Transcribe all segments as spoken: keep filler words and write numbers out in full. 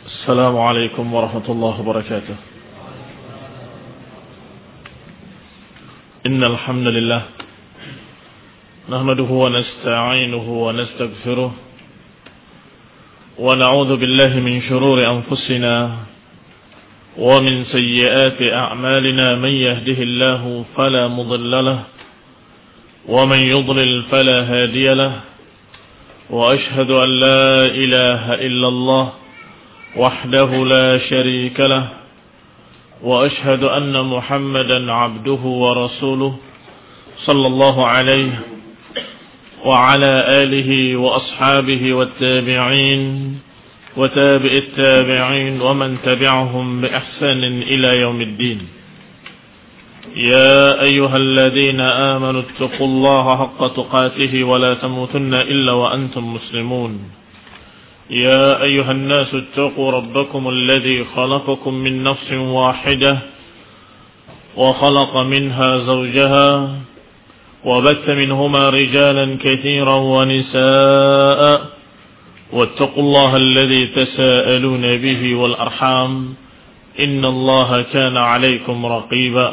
السلام عليكم ورحمة الله وبركاته. إن الحمد لله نحمده ونستعينه ونستغفره ونعوذ بالله من شرور أنفسنا ومن سيئات أعمالنا. من يهده الله فلا مضل له ومن يضلل فلا هادي له. وأشهد أن لا إله إلا الله وحده لا شريك له. وأشهد أن محمدا عبده ورسوله صلى الله عليه وعلى آله وأصحابه والتابعين وتابع التابعين ومن تبعهم بإحسان إلى يوم الدين. يا أيها الذين آمنوا اتقوا الله حق تقاته ولا تموتن إلا وأنتم مسلمون. يا أيها الناس اتقوا ربكم الذي خلقكم من نفس واحدة وخلق منها زوجها وبث منهما رجالا كثيرا ونساء واتقوا الله الذي تساءلون به والأرحام إن الله كان عليكم رقيبا.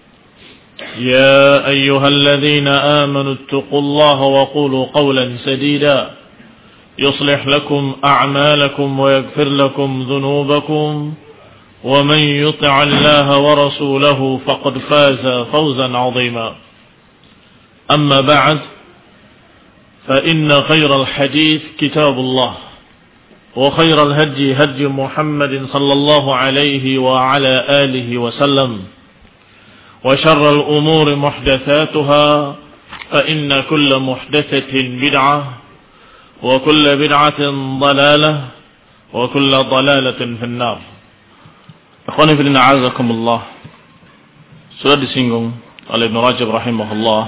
يا أيها الذين آمنوا اتقوا الله وقولوا قولا سديدا يصلح لكم أعمالكم ويغفر لكم ذنوبكم ومن يطع الله ورسوله فقد فاز فوزا عظيما. أما بعد فإن خير الحديث كتاب الله وخير الهدي هدي محمد صلى الله عليه وعلى آله وسلم وشر الأمور محدثاتها فإن كل محدثة بدعة وكل بدعة ضلالة وكل ضلالة في النار. Ikhwani fillah a'azakumullah. Sudah disinggung oleh Ibnu Rajab rahimahullah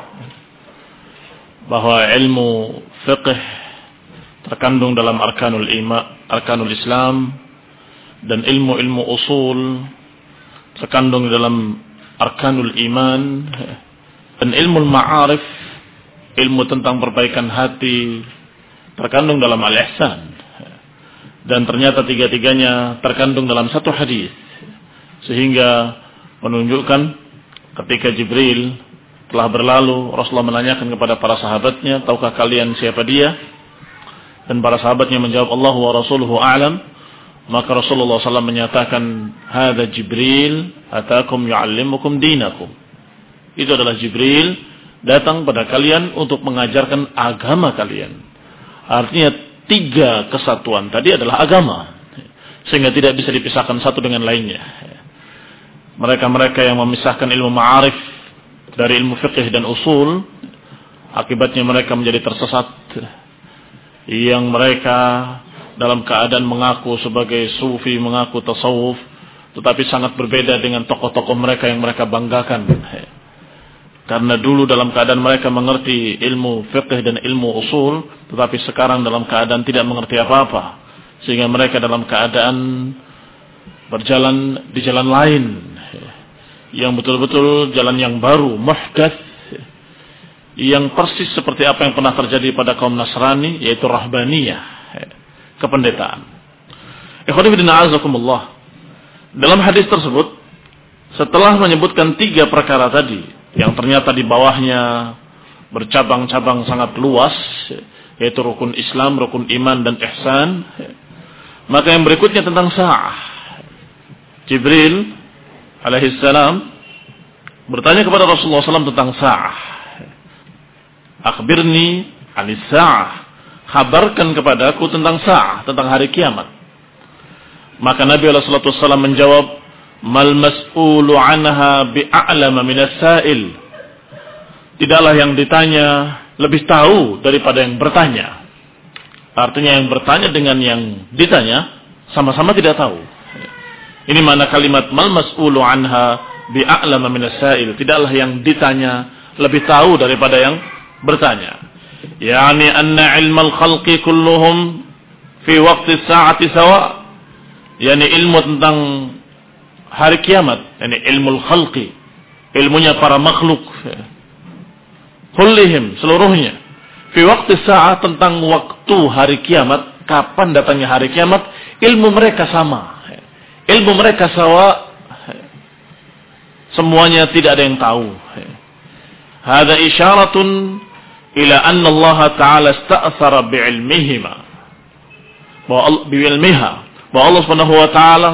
bahwa ilmu fiqh terkandung dalam arkanul iman, arkanul Islam, dan ilmu-ilmu usul terkandung dalam arkanul iman, dan ilmu ma'arif, ilmu tentang perbaikan hati, terkandung dalam al-ihsan. Dan ternyata tiga-tiganya terkandung dalam satu hadis, sehingga menunjukkan ketika Jibril telah berlalu, Rasulullah menanyakan kepada para sahabatnya, tahukah kalian siapa dia? Dan para sahabatnya menjawab, Allah wa rasuluhu a'lam. Maka Rasulullah sallallahu alaihi wasallam menyatakan, hadza Jibril atakum yu'allimukum dinakum. Itu adalah Jibril datang pada kalian untuk mengajarkan agama kalian. Artinya tiga kesatuan tadi adalah agama, sehingga tidak bisa dipisahkan satu dengan lainnya. Mereka-mereka yang memisahkan ilmu ma'arif dari ilmu fiqh dan usul, akibatnya mereka menjadi tersesat, yang mereka dalam keadaan mengaku sebagai sufi, mengaku tasawuf, tetapi sangat berbeda dengan tokoh-tokoh mereka yang mereka banggakan. Karena dulu dalam keadaan mereka mengerti ilmu fiqh dan ilmu usul, tetapi sekarang dalam keadaan tidak mengerti apa-apa, sehingga mereka dalam keadaan berjalan di jalan lain, yang betul-betul jalan yang baru, muhdats, yang persis seperti apa yang pernah terjadi pada kaum Nasrani, yaitu rahbaniyah, kependetaan. Ikhwani fillah a'azakumullah. Dalam hadis tersebut, setelah menyebutkan tiga perkara tadi, yang ternyata di bawahnya bercabang-cabang sangat luas, yaitu rukun Islam, rukun iman, dan ihsan, maka yang berikutnya tentang sa'ah. Jibril alaihissalam bertanya kepada Rasulullah sallallahu alaihi wasallam tentang sa'ah. Akhbirni anis sa'ah. Kabarkan kepadaku tentang sa'ah, tentang hari kiamat. Maka Nabi sallallahu alaihi wasallam menjawab, mal mas'ulu anha bi'a'lama minas sa'il. Tidaklah yang ditanya lebih tahu daripada yang bertanya. Artinya yang bertanya dengan yang ditanya sama-sama tidak tahu. Ini makna kalimat mal mas'ulu anha bi'a'lama minas sa'il. Tidaklah yang ditanya lebih tahu daripada yang bertanya. Yani anna ilmal khalqi kulluhum fi waqti sa'ati sawa. Yani ilmu tentang hari kiamat, yani ilmu khalqi, ilmunya para makhluk, kullihim, seluruhnya, fi waqti sa'ah, tentang waktu hari kiamat, kapan datangnya hari kiamat, ilmu mereka sama. Ilmu mereka sawa. Semuanya tidak ada yang tahu. Hada isyaratun ila anna Allah Ta'ala ista'thara bi'ilmihima. Bahwa bi'ilmiha. Bahwa Allah Subhanahu wa Ta'ala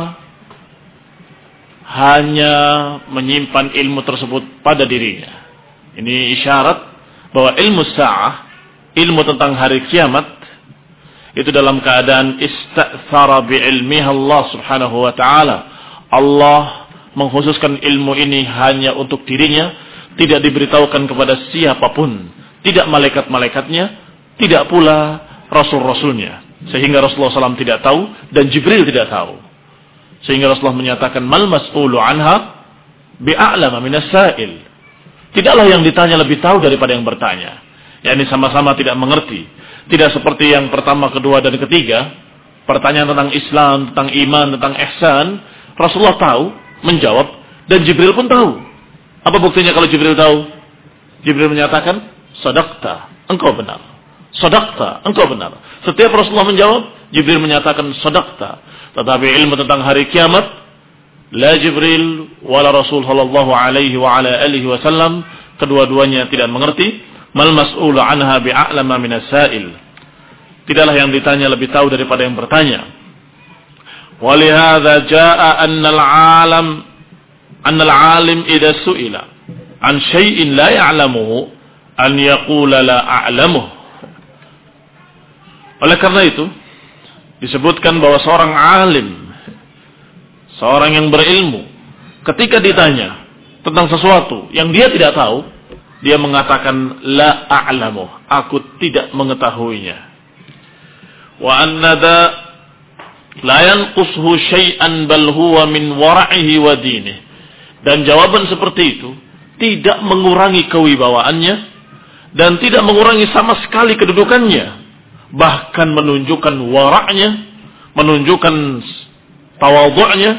hanya menyimpan ilmu tersebut pada dirinya. Ini isyarat bahwa ilmu sa'ah, ilmu tentang hari kiamat, itu dalam keadaan ista'thara bi'ilmiha Allah Subhanahu wa Ta'ala. Allah mengkhususkan ilmu ini hanya untuk dirinya, tidak diberitahukan kepada siapapun, tidak malaikat-malaikatnya, tidak pula rasul-rasulnya, sehingga Rasulullah shallallahu alaihi wasallam tidak tahu dan Jibril tidak tahu, sehingga Rasulullah menyatakan mal mas'ulu anha bi'a'lama minas sa'il. Tidaklah yang ditanya lebih tahu daripada yang bertanya. yakni sama-sama tidak mengerti, tidak seperti yang pertama, kedua dan ketiga. Pertanyaan tentang Islam, tentang iman, tentang ihsan, Rasulullah tahu, menjawab, dan Jibril pun tahu. Apa buktinya kalau Jibril tahu? Jibril menyatakan, sadaqta, engkau benar. Sadaqta, engkau benar. Setiap Rasulullah menjawab, Jibril menyatakan sadaqta. Tetapi ilmu tentang hari kiamat, la Jibril wala Rasul sallallahu alaihi wa ala alihi wasallam, kedua-duanya tidak mengerti. Mal mas'ulu anha bi'a'lama minas sa'il. Tidaklah yang ditanya lebih tahu daripada yang bertanya. Walihadza jaa'a annal 'alam annal 'alim idza su'ila an syai'in la ya'lamuhu an yaqula la a'lamuh. Oleh karena itu disebutkan bahwa seorang alim, seorang yang berilmu, ketika ditanya tentang sesuatu yang dia tidak tahu, dia mengatakan la a'lamuh, aku tidak mengetahuinya. Wa annada la yanqushu syai'an bal huwa min wara'ihi wa dinihi. Dan jawaban seperti itu tidak mengurangi kewibawaannya dan tidak mengurangi sama sekali kedudukannya, bahkan menunjukkan wara'nya, menunjukkan tawadhu'nya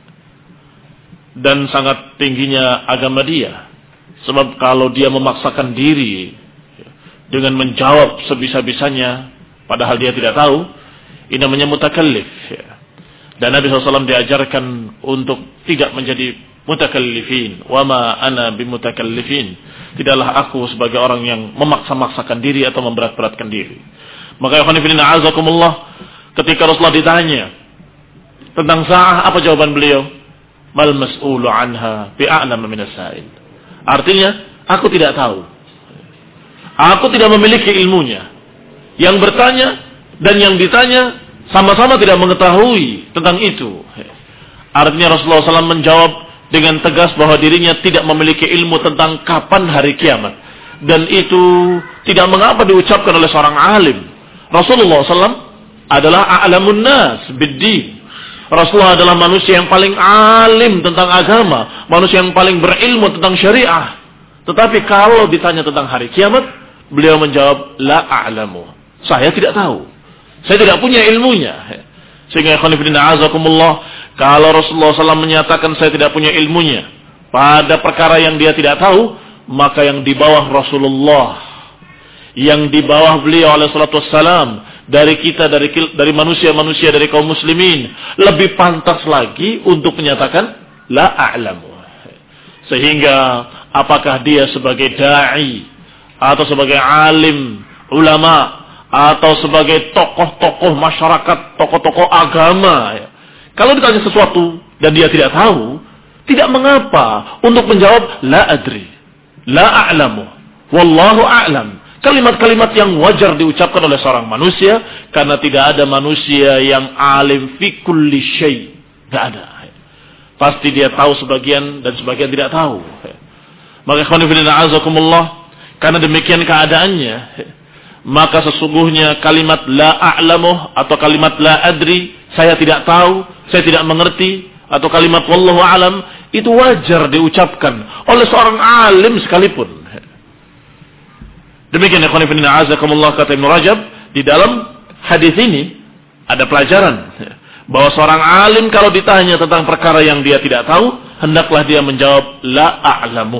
dan sangat tingginya agama dia. Sebab kalau dia memaksakan diri dengan menjawab sebisa-bisanya padahal dia tidak tahu, ini namanya mutakallif. Dan Nabi shallallahu alaihi wasallam diajarkan untuk tidak menjadi mutakallifin. Wa ma ana bimutakallifin. Tidaklah aku sebagai orang yang memaksa-maksakan diri atau memberat-beratkan diri. Maka ya khonifidin a'azakumullah, ketika Rasulullah ditanya tentang sa'ah, apa jawaban beliau? Mal mas'ulu anha bi'a'lama minas sa'il. Artinya, aku tidak tahu. Aku tidak memiliki ilmunya. Yang bertanya dan yang ditanya sama-sama tidak mengetahui tentang itu. Artinya Rasulullah shallallahu alaihi wasallam menjawab dengan tegas bahwa dirinya tidak memiliki ilmu tentang kapan hari kiamat. Dan itu tidak mengapa diucapkan oleh seorang alim. Rasulullah shallallahu alaihi wasallam adalah a'lamun nas bid-din. Rasulullah adalah manusia yang paling alim tentang agama, manusia yang paling berilmu tentang syariah. Tetapi kalau ditanya tentang hari kiamat, beliau menjawab la a'lamu. Saya tidak tahu. Saya tidak punya ilmunya. Sehingga khonifidin a'azakumullah, kalau Rasulullah shallallahu alaihi wasallam menyatakan saya tidak punya ilmunya pada perkara yang dia tidak tahu, maka yang di bawah Rasulullah, yang di bawah beliau alaihi salatu wassalam, dari kita, dari dari manusia-manusia, dari kaum muslimin, lebih pantas lagi untuk menyatakan la a'lamu. Sehingga apakah dia sebagai da'i atau sebagai alim, ulama, atau sebagai tokoh-tokoh masyarakat, tokoh-tokoh agama, ya, kalau ditanya sesuatu dan dia tidak tahu, tidak mengapa untuk menjawab la adri, la a'lamu, wallahu a'lam. Kalimat-kalimat yang wajar diucapkan oleh seorang manusia, karena tidak ada manusia yang alim fi kulli syai'. Tidak ada. Pasti dia tahu sebagian dan sebagian tidak tahu. Maka khonifidin a'azakumullah, karena demikian keadaannya, maka sesungguhnya kalimat la a'lamu atau kalimat la adri, saya tidak tahu, saya tidak mengerti, atau kalimat wallahu a'lam, itu wajar diucapkan oleh seorang alim sekalipun. Demikian ya khonifidin a'azakumullah, kata Ibnu Rajab, di dalam hadis ini ada pelajaran bahwa seorang alim kalau ditanya tentang perkara yang dia tidak tahu, hendaklah dia menjawab la a'lamu.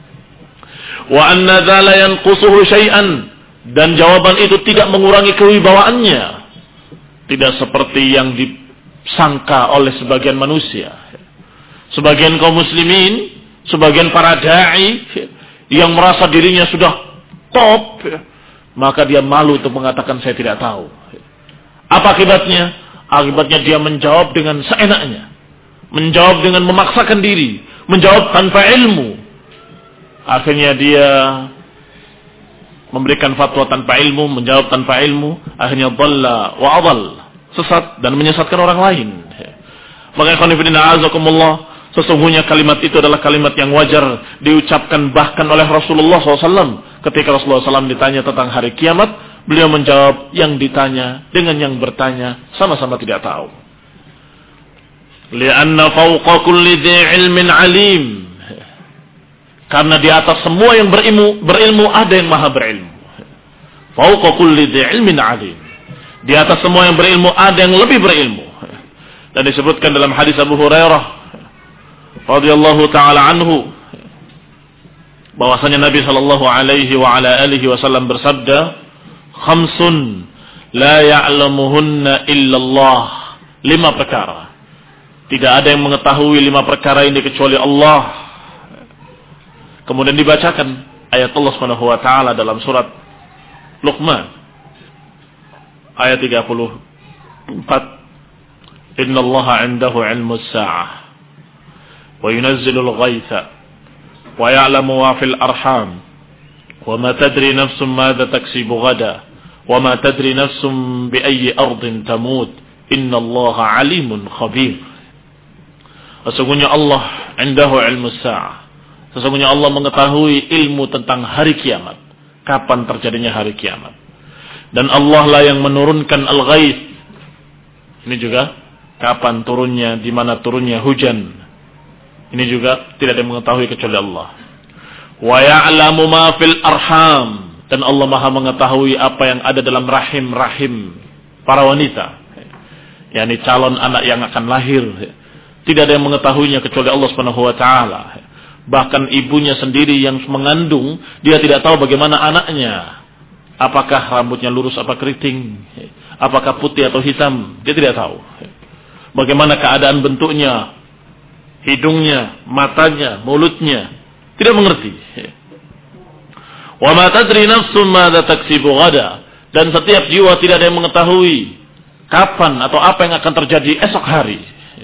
Wa anna dzala yanqusuhu syai'an, dan jawaban itu tidak mengurangi kewibawaannya. Tidak seperti yang sangka oleh sebagian manusia. Sebagian kaum muslimin, sebagian para da'i yang merasa dirinya sudah top, maka dia malu untuk mengatakan saya tidak tahu. Apa akibatnya? Akibatnya dia menjawab dengan seenaknya, menjawab dengan memaksakan diri, menjawab tanpa ilmu. Akhirnya dia memberikan fatwa tanpa ilmu, menjawab tanpa ilmu, akhirnya dhalla wa adall, sesat dan menyesatkan orang lain. Maka ikhwan fillah azakumullah, sesungguhnya kalimat itu adalah kalimat yang wajar diucapkan bahkan oleh Rasulullah shallallahu alaihi wasallam. Ketika Rasulullah shallallahu alaihi wasallam ditanya tentang hari kiamat, beliau menjawab yang ditanya dengan yang bertanya sama-sama tidak tahu. Li'anna fawqa kulli dhi ilmin alim. Karena di atas semua yang berilmu, berilmu ada yang maha berilmu. Fawqa kulli dhi ilmin alim. Di atas semua yang berilmu ada yang lebih berilmu. Dan disebutkan dalam hadis Abu Hurairah radhiyallahu taala anhu bahwasanya Nabi sallallahu alaihi wa ala alihi wasallam bersabda, khamsun la ya'lamuhunna illallah. Lima perkara tidak ada yang mengetahui lima perkara ini kecuali Allah. Kemudian dibacakan ayat Allah Subhanahu wa taala dalam surat Luqman ayat tiga puluh empat, innallaha 'indahu 'ilmus sa'ah wa yunazzilul ghaitha wa ya'lamu ma fil arham wa ma tadri nafsun madza taksibu ghada wa ma tadri nafsun bi ayyi ardin tamut innallaha 'alimun khabir. Sesungguhnya Allah 'indahu 'ilmus sa'ah. Sesungguhnya Allah mengetahui ilmu tentang hari kiamat, kapan terjadinya hari kiamat. Dan Allah lah yang menurunkan al-ghaits. Ini juga kapan turunnya, di mana turunnya hujan. Ini juga tidak ada yang mengetahui kecuali Allah. Wa ya'lamu ma fil arham, dan Allah Maha mengetahui apa yang ada dalam rahim-rahim para wanita. yakni calon anak yang akan lahir. Tidak ada yang mengetahuinya kecuali Allah Subhanahu wa taala. Bahkan ibunya sendiri yang mengandung, dia tidak tahu bagaimana anaknya. Apakah rambutnya lurus apa keriting, apakah putih atau hitam, dia tidak tahu. Bagaimana keadaan bentuknya, hidungnya, matanya, mulutnya, tidak mengerti. Wa ma tadri nafsun madza taksibu ghada, dan setiap jiwa tidak ada yang mengetahui kapan atau apa yang akan terjadi esok hari.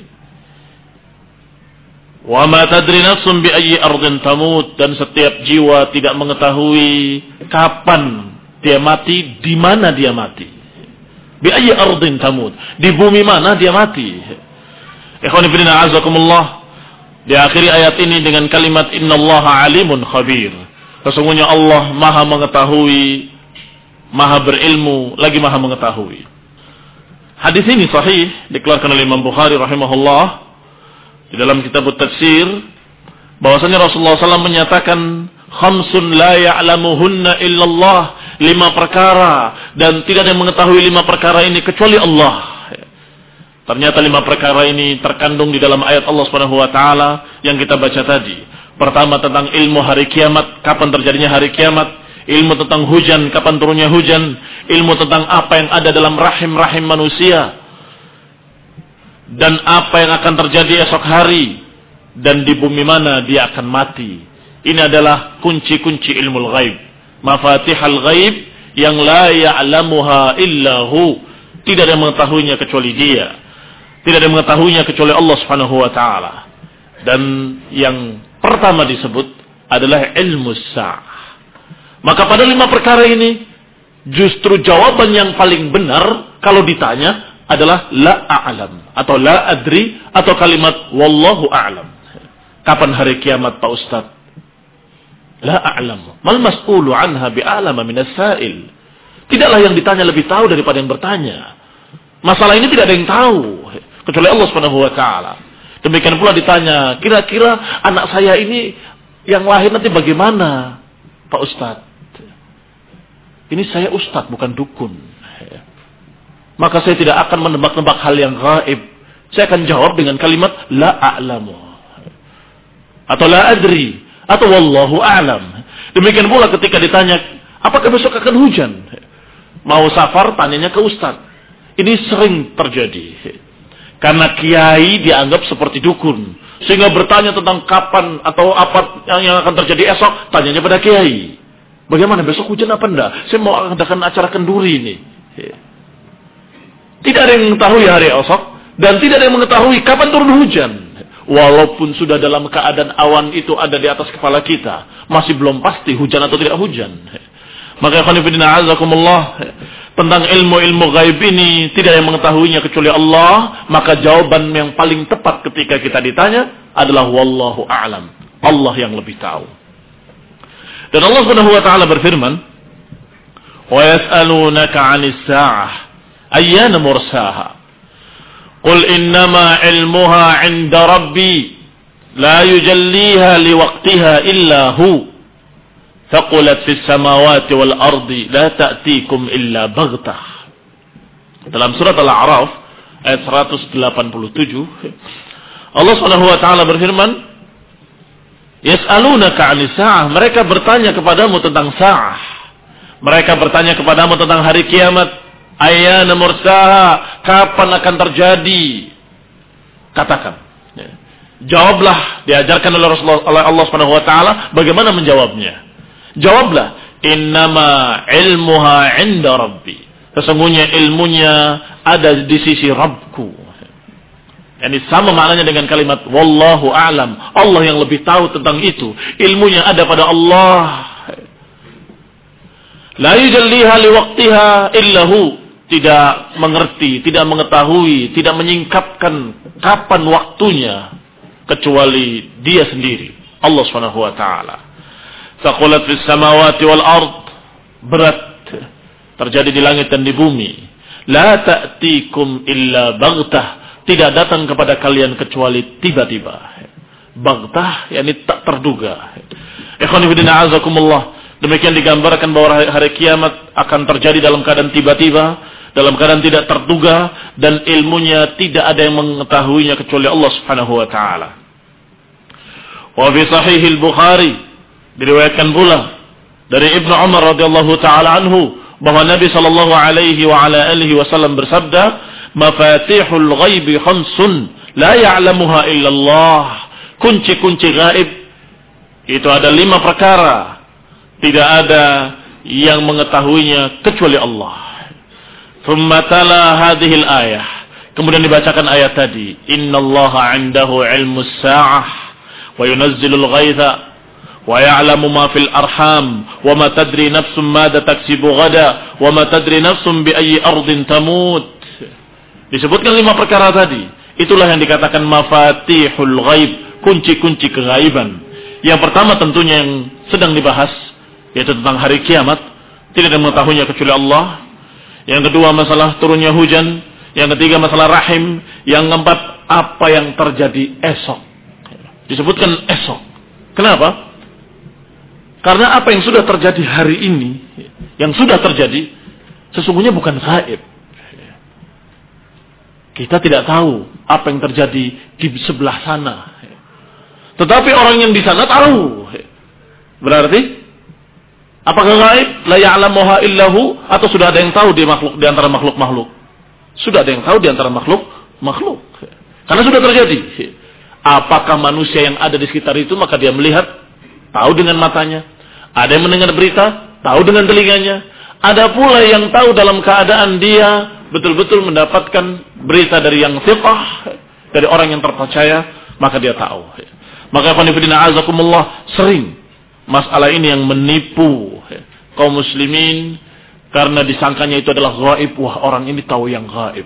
Wa ma tadri nafsun bi ayyi ardin tamut, dan setiap jiwa tidak mengetahui kapan dia mati, di mana dia mati. Bi ayyi ardin tamut, di bumi mana dia mati. Ikhwan fillah azakumullah, diakhiri ayat ini dengan kalimat innallaha alimun khabir. Sesungguhnya Allah Maha mengetahui, Maha berilmu, lagi Maha mengetahui. Hadis ini sahih dikeluarkan oleh Imam Bukhari rahimahullah di dalam kitab At-Tafsir, bahwasanya Rasulullah sallallahu alaihi wasallam menyatakan khamsun la ya'lamuhunna illallah, lima perkara dan tidak ada yang mengetahui lima perkara ini kecuali Allah. Ternyata lima perkara ini terkandung di dalam ayat Allah Subhanahu wa taala yang kita baca tadi. Pertama tentang ilmu hari kiamat, kapan terjadinya hari kiamat, ilmu tentang hujan, kapan turunnya hujan, ilmu tentang apa yang ada dalam rahim-rahim manusia, dan apa yang akan terjadi esok hari, dan di bumi mana dia akan mati. Ini adalah kunci-kunci ilmu ghaib, mafatihul ghaib yang la ya'lamuha illahu, tidak ada yang mengetahuinya kecuali dia, tidak ada yang mengetahuinya kecuali Allah Subhanahu wa taala. Dan yang pertama disebut adalah ilmu sa'ah. Maka pada lima perkara ini justru jawaban yang paling benar kalau ditanya adalah la a'lam atau la adri atau kalimat wallahu a'lam. Kapan hari kiamat Pak Ustaz? La a'lam. Mal mas'ulu anha bi'alama minas sa'il. Tidaklah yang ditanya lebih tahu daripada yang bertanya. Masalah ini tidak ada yang tahu kecuali Allah Subhanahu wa taala. Demikian pula ditanya, kira-kira anak saya ini yang lahir nanti bagaimana Pak Ustaz? Ini saya ustaz bukan dukun. Maka saya tidak akan menebak-nebak hal yang gaib. Saya akan jawab dengan kalimat la a'lamu atau la adri atau wallahu a'lam. Demikian pula ketika ditanya, apakah besok akan hujan? Mau safar, tanyanya ke ustaz. Ini sering terjadi. Karena kiai dianggap seperti dukun. Sehingga bertanya tentang kapan atau apa yang akan terjadi esok, tanyanya pada kiai. Bagaimana besok hujan apa enggak? Saya mau adakan acara kenduri ini. Tidak ada yang mengetahui hari esok. Dan tidak ada yang mengetahui kapan turun hujan. Walaupun sudah dalam keadaan awan itu ada di atas kepala kita. Masih belum pasti hujan atau tidak hujan. Maka ikhwanifidina azakumullah, tentang ilmu-ilmu gaib ini tidak yang mengetahuinya kecuali Allah. Maka jawaban yang paling tepat ketika kita ditanya adalah wallahu a'lam. Allah yang lebih tahu. Dan Allah Subhanahu wa taala berfirman, "Wa yas'alunaka 'anis sa'ah ayyana mursaha. Qul innama 'ilmuha 'inda rabbi la yujalliha liwaqtiha illa hu. Thaqulat fis samawati wal ardi la ta'tikum illa baghtah." Dalam surat Al-A'raf ayat seratus delapan puluh tujuh, Allah Subhanahu wa taala berfirman, "Yas'alunaka 'anis sa'ah." Mereka bertanya kepadamu tentang sa'ah. Mereka bertanya kepadamu tentang hari kiamat. Ayyana mursaha, kapan akan terjadi? Katakan. Jawablah, diajarkan oleh Rasulullah, oleh Allah Subhanahu wa taala bagaimana menjawabnya. Jawablah, innama ilmuha 'inda rabbi. Sesungguhnya ilmunya ada di sisi Rabbku. Ini sama maknanya dengan kalimat wallahu a'lam. Allah yang lebih tahu tentang itu. Ilmunya ada pada Allah. La yujalliha liwaqtiha illahu. Tidak mengerti, tidak mengetahui, tidak menyingkapkan kapan waktunya kecuali Dia sendiri, Allah Subhanahu wa taala. Thaqulat fis samawati wal ard. Berat terjadi di langit dan di bumi. La ta'tikum illa baghtah. Tidak datang kepada kalian kecuali tiba-tiba. Baghtah yakni tak terduga. Ikhwan fillah azakumullah. Demikian digambarkan bahwa hari kiamat akan terjadi dalam keadaan tiba-tiba, dalam keadaan tidak terduga, dan ilmunya tidak ada yang mengetahuinya kecuali Allah Subhanahu wa taala. Wa fi sahih al-Bukhari diriwayatkan pula dari Ibnu Umar radhiyallahu taala anhu bahwa Nabi sallallahu alaihi wa ala alihi wasallam bersabda, "Mafatihul ghaibi khamsun la ya'lamuha illa Allah." Kunci-kunci gaib itu ada lima perkara, tidak ada yang mengetahuinya kecuali Allah. Thumma tala hadhil ayah. Kemudian dibacakan ayat tadi, "Innallaha 'indahu 'ilmus sa'ah wa yunazzilul ghaitha wa ya'lamu ma fil arham wa ma tadri nafsun madza taksibu ghada wa ma tadri nafsun bi ayyi ardin tamut." Disebutkan lima perkara tadi. Itulah yang dikatakan mafatihul ghaib, kunci-kunci kegaiban. Yang pertama tentunya yang sedang dibahas yaitu tentang hari kiamat, tidak ada yang mengetahuinya kecuali Allah. Yang kedua masalah turunnya hujan, yang ketiga masalah rahim, yang keempat apa yang terjadi esok. Disebutkan esok. Kenapa? Karena apa yang sudah terjadi hari ini, yang sudah terjadi sesungguhnya bukan gaib. Kita tidak tahu apa yang terjadi di sebelah sana. Tetapi orang yang di sana tahu. Berarti apakah gaib? La ya'lamuha illahu, atau sudah ada yang tahu di makhluk, di antara makhluk-makhluk? Sudah ada yang tahu di antara makhluk-makhluk. Karena sudah terjadi. Apakah manusia yang ada di sekitar itu maka dia melihat, tahu dengan matanya? Ada yang mendengar berita, tahu dengan telinganya? Ada pula yang tahu dalam keadaan dia betul-betul mendapatkan berita dari yang thiqah, dari orang yang terpercaya, maka dia tahu. Maka qanifidina azakumullah, sering masalah ini yang menipu kaum muslimin karena disangkanya itu adalah gaib. Wah, orang ini tahu yang gaib.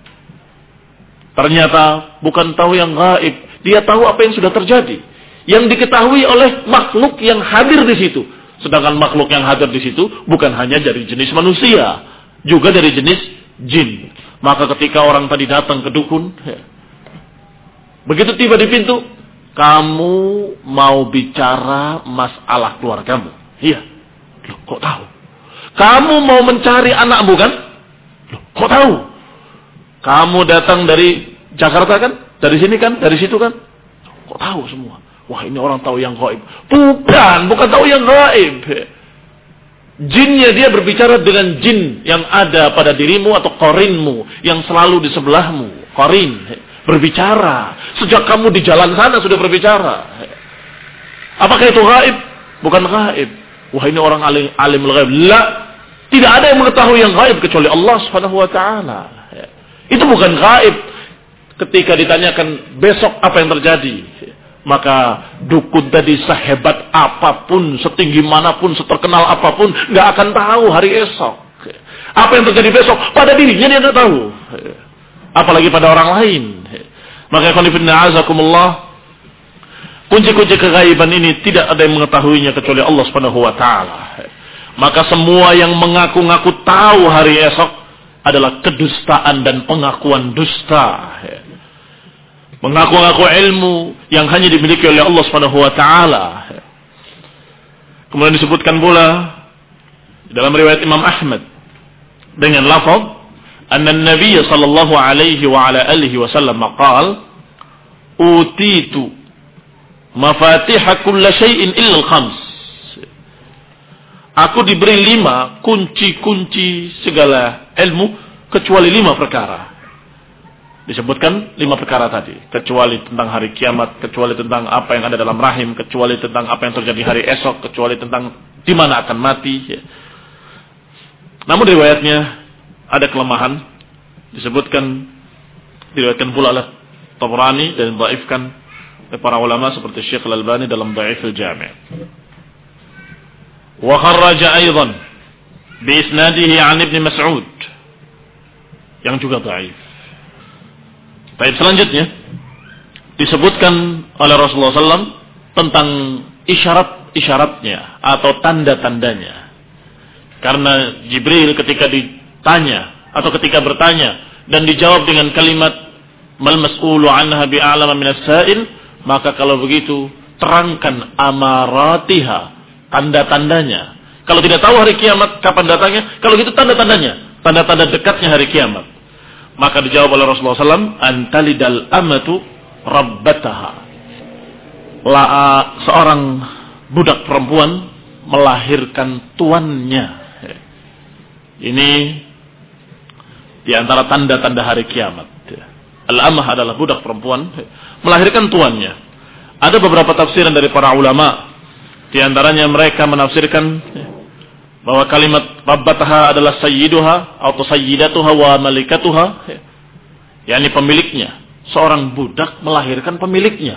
Ternyata bukan tahu yang gaib, dia tahu apa yang sudah terjadi, yang diketahui oleh makhluk yang hadir di situ. Sedangkan makhluk yang hadir di situ bukan hanya dari jenis manusia, juga dari jenis jin. Maka ketika orang tadi datang ke dukun, begitu tiba di pintu, "Kamu mau bicara masalah keluargamu?" "Iya." "Loh, kok tahu?" "Kamu mau mencari anakmu kan?" "Loh, kok tahu?" "Kamu datang dari Jakarta kan? Dari sini kan? Dari situ kan?" "Kok tahu semua?" Wah, ini orang tahu yang gaib. Bukan, bukan tahu yang gaib. Jinnya dia berbicara dengan jin yang ada pada dirimu atau korinmu, yang selalu di sebelahmu. qarin, berbicara. Sejak kamu di jalan sana sudah berbicara. Apakah itu gaib? Bukan gaib. Wah, ini orang alim alim gaib. La, tidak ada yang mengetahui yang gaib kecuali Allah Subhanahu wa taala. Itu bukan gaib. Ketika ditanyakan besok apa yang terjadi, maka dukun tadi sehebat apapun, setinggi manapun, seterkenal apapun, nggak akan tahu hari esok. Apa yang terjadi besok pada dirinya dia nggak tahu, apalagi pada orang lain. Maka khonifidna azakumullah, kunci-kunci kegaiban ini tidak ada yang mengetahuinya kecuali Allah Subhanahu wa taala. Maka semua yang mengaku-ngaku tahu hari esok adalah kedustaan dan pengakuan dusta. Mengaku-ngaku ilmu yang hanya dimiliki oleh Allah Subhanahu wa taala. Kemudian disebutkan pula dalam riwayat Imam Ahmad dengan lafaz anna an-nabiy sallallahu alaihi wa ala alihi wasallam qala utitu mafatih kulli syai'in illa al-khams. Aku diberi lima kunci-kunci segala ilmu kecuali lima perkara. Disebutkan lima perkara tadi, kecuali tentang hari kiamat, kecuali tentang apa yang ada dalam rahim, kecuali tentang apa yang terjadi hari esok, kecuali tentang di mana akan mati. Namun riwayatnya ada kelemahan, disebutkan diriwayatkan pula oleh Tabrani dan dhaifkan oleh para ulama seperti Syekh Al-Albani dalam Dhaif al-Jami'. Wa kharraja aidan bi isnadihi 'an Ibnu Mas'ud yang juga dhaif. Baik, selanjutnya disebutkan oleh Rasulullah sallallahu alaihi wasallam tentang isyarat-isyaratnya atau tanda-tandanya. Karena Jibril ketika ditanya atau ketika bertanya dan dijawab dengan kalimat mal mas'ulu anha bi'alama minas sa'il, maka kalau begitu terangkan amaratiha, tanda-tandanya. Kalau tidak tahu hari kiamat kapan datangnya, kalau gitu tanda-tandanya, tanda-tanda dekatnya hari kiamat. Maka dijawab oleh Rasulullah sallallahu alaihi wasallam, antalidal amatu rabbataha. La, seorang budak perempuan melahirkan tuannya. Ini di antara tanda-tanda hari kiamat. Al-amah adalah budak perempuan melahirkan tuannya. Ada beberapa tafsiran dari para ulama. Di antaranya mereka menafsirkan bahwa kalimat rabbataha adalah sayyiduha atau sayyidatuha wa malikatuha, yakni pemiliknya. Seorang budak melahirkan pemiliknya.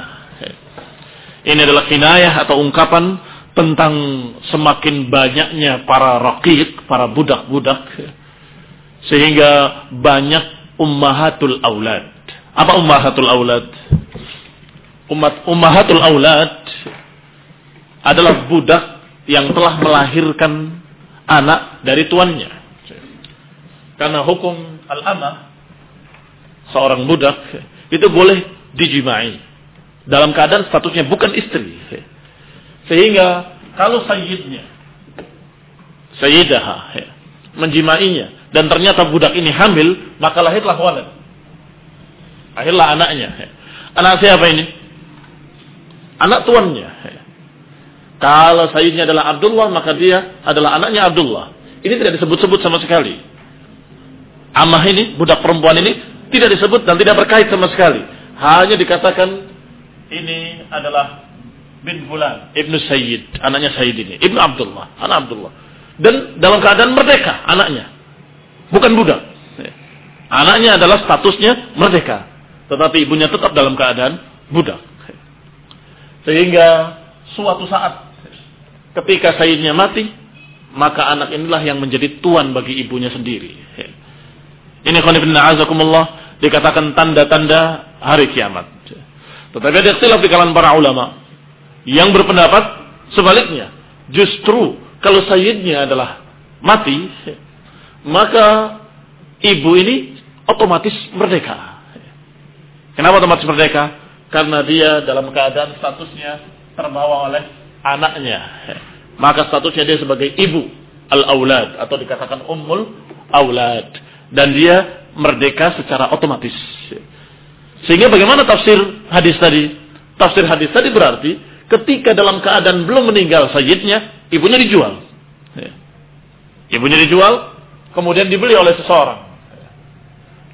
Ini adalah kinayah atau ungkapan tentang semakin banyaknya para raqiq, para budak-budak, sehingga banyak ummahatul aulad. Apa ummahatul aulad? Ummat ummahatul aulad adalah budak yang telah melahirkan anak dari tuannya. Karena hukum al-amah, seorang budak itu boleh dijimai dalam keadaan statusnya bukan istri. Sehingga kalau sayyidnya, sayyidaha, menjimainya dan ternyata budak ini hamil, maka lahirlah walad. Lahirlah anaknya. Anak siapa ini? Anak tuannya. Kalau sayyidnya adalah Abdullah, maka dia adalah anaknya Abdullah. Ini tidak disebut-sebut sama sekali. Amah ini, budak perempuan ini, tidak disebut dan tidak berkait sama sekali. Hanya dikatakan ini adalah bin Fulan, Ibnu Sayyid, anaknya Sayyid ini. Ibnu Abdullah, anak Abdullah. Dan dalam keadaan merdeka, anaknya. Bukan budak. Anaknya adalah statusnya merdeka. Tetapi ibunya tetap dalam keadaan budak. Sehingga suatu saat ketika sayyidnya mati, maka anak inilah yang menjadi tuan bagi ibunya sendiri. Ini khonifidna azakumullah, dikatakan tanda-tanda hari kiamat. Tetapi ada ikhtilaf di kalangan para ulama yang berpendapat sebaliknya. Justru kalau sayyidnya adalah mati, maka ibu ini otomatis merdeka. Kenapa otomatis merdeka? Karena dia dalam keadaan statusnya terbawa oleh anaknya, maka statusnya dia sebagai ibu al-aulad atau dikatakan ummul aulad, dan dia merdeka secara otomatis. Sehingga bagaimana tafsir hadis tadi? Tafsir hadis tadi berarti ketika dalam keadaan belum meninggal sayyidnya, ibunya dijual. Ibunya dijual, kemudian dibeli oleh seseorang.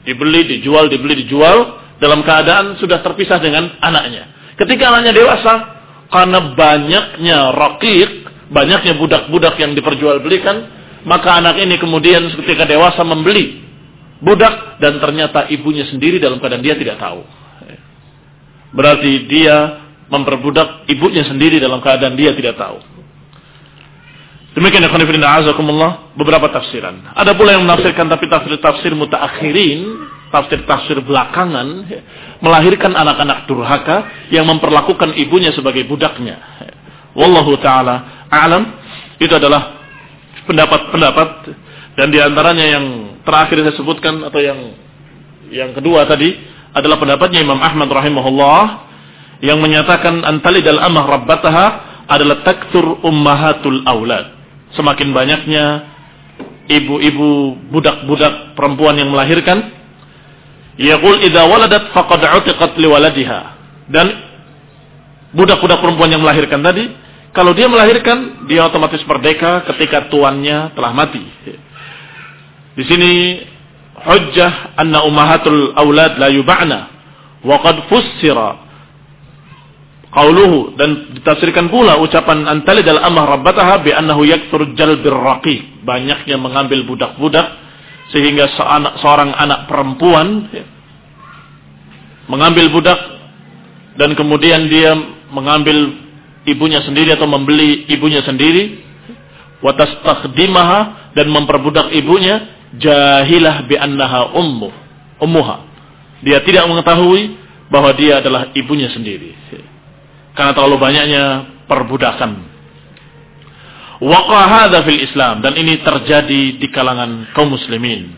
Dibeli, dijual, dibeli, dijual dalam keadaan sudah terpisah dengan anaknya. Ketika anaknya dewasa, karena banyaknya raqiq, banyaknya budak-budak yang diperjualbelikan, maka anak ini kemudian ketika dewasa membeli budak dan ternyata ibunya sendiri dalam keadaan dia tidak tahu. Berarti dia memperbudak ibunya sendiri dalam keadaan dia tidak tahu. Demikian ya khonifidin a'azakumullah, beberapa tafsiran. Ada pula yang menafsirkan tapi tafsir-tafsir mutaakhirin, tafsir-tafsir belakangan, melahirkan anak-anak durhaka yang memperlakukan ibunya sebagai budaknya. Wallahu ta'ala a'lam. Itu adalah pendapat-pendapat, dan diantaranya yang terakhir saya sebutkan atau yang yang kedua tadi adalah pendapatnya Imam Ahmad rahimahullah yang menyatakan antalidal amah rabbataha adalah taktur ummahatul aulad. Semakin banyaknya ibu-ibu budak-budak perempuan yang melahirkan, yaqul idza waladat faqad utiqat liwaladiha. Dan budak-budak perempuan yang melahirkan tadi, kalau dia melahirkan, dia otomatis merdeka ketika tuannya telah mati. Di sini hujjah anna ummahatul aulad la yub'ana wa qad fussira qauluhu, dan ditafsirkan pula ucapan antalidal amah rabbataha bi annahu yakthur jalbir raqiq, banyaknya mengambil budak-budak sehingga seorang anak perempuan mengambil budak dan kemudian dia mengambil ibunya sendiri atau membeli ibunya sendiri, wa tastakhdimaha, dan memperbudak ibunya, jahilah bi annaha ummu ummuha, dia tidak mengetahui bahwa dia adalah ibunya sendiri karena terlalu banyaknya perbudakan. Waqa hadza fil Islam, dan ini terjadi di kalangan kaum muslimin.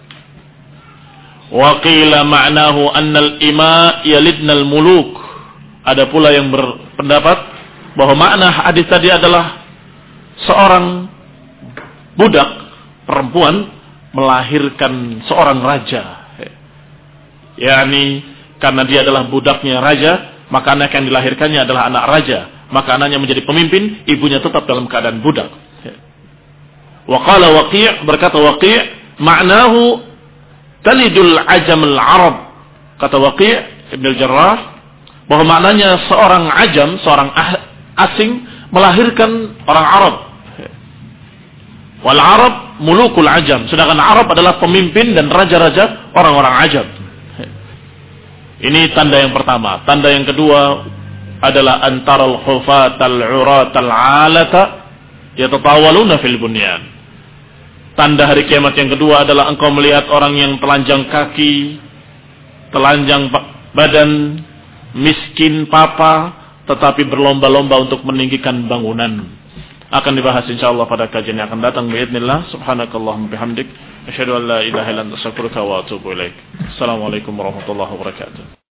Wa qila ma'nahu anna al-ima yalidna al-muluk. Ada pula yang berpendapat bahwa makna hadis tadi adalah seorang budak perempuan melahirkan seorang raja. yakni karena dia adalah budaknya raja, maka anak yang dilahirkannya adalah anak raja, maka anaknya menjadi pemimpin, ibunya tetap dalam keadaan budak. Wa qala Waqi', berkata Waqi', ma'nahu talidul ajam al-arab. Kata Waqi' Ibn al-Jarrah bahwa maknanya seorang ajam, seorang asing melahirkan orang Arab. Wal Arab mulukul ajam, sedangkan Arab adalah pemimpin dan raja-raja orang-orang ajam. Ini tanda yang pertama. Tanda yang kedua adalah antaral hufatal uratal alata yatatawaluna fil bunyan. Tanda hari kiamat yang kedua adalah engkau melihat orang yang telanjang kaki, telanjang badan, miskin papa, tetapi berlomba-lomba untuk meninggikan bangunan. Akan dibahas insyaallah pada kajian yang akan datang biidznillah. Subhanakallahumma bihamdik, asyhadu an la ilaha illa anta astaghfiruka wa atubu ilaik. Assalamualaikum warahmatullahi wabarakatuh.